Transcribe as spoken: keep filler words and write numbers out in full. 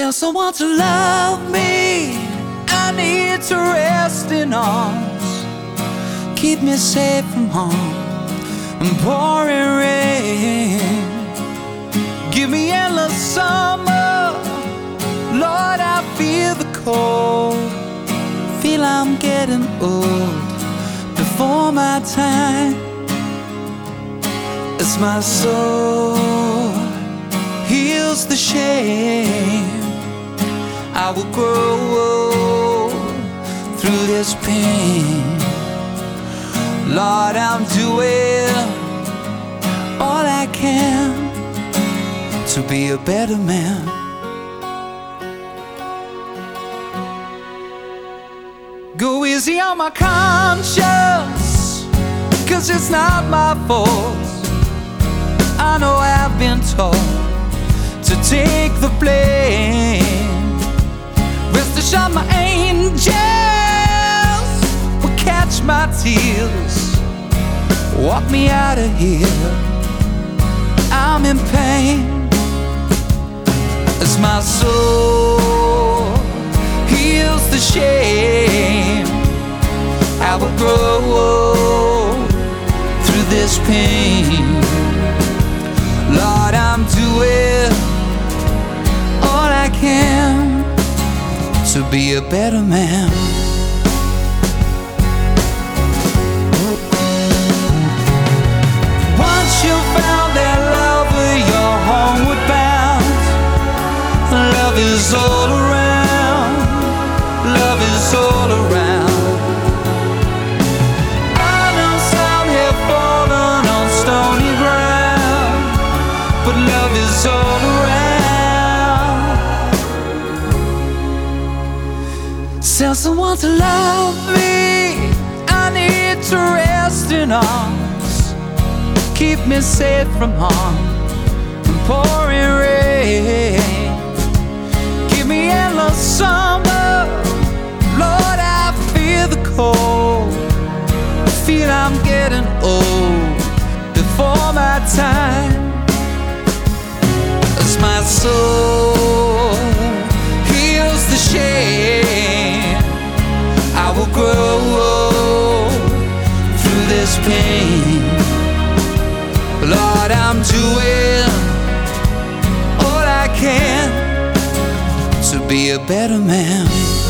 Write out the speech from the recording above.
Tell someone to love me. I need to rest in arms. Keep me safe from harm and pouring rain. Give me endless summer. Lord, I feel the cold. Feel I'm getting old before my time. As my soul heals the shame, I will grow through this pain. Lord, I'm doing all I can to be a better man. Go easy on my conscience, 'cause it's not my fault. I know I've been told to take the blame. Rest assured my angels will catch my tears, walk me out of here. I'm in pain. As my soul heals the shame, I will grow through this pain. Lord, I'm doing all I can to be a better man. Once you found that lover, you're homeward bound. Love is all around. Love is all around. I know some have fallen on stony ground, but love is all around. Tell someone to love me. I need to rest in arms. Keep me safe from harm and pouring rain. Give me endless summer. Lord, I feel the cold. I feel I'm getting old before my time. As my soul heals the shame, I will grow through this pain. Lord, I'm doing all I can to be a better man.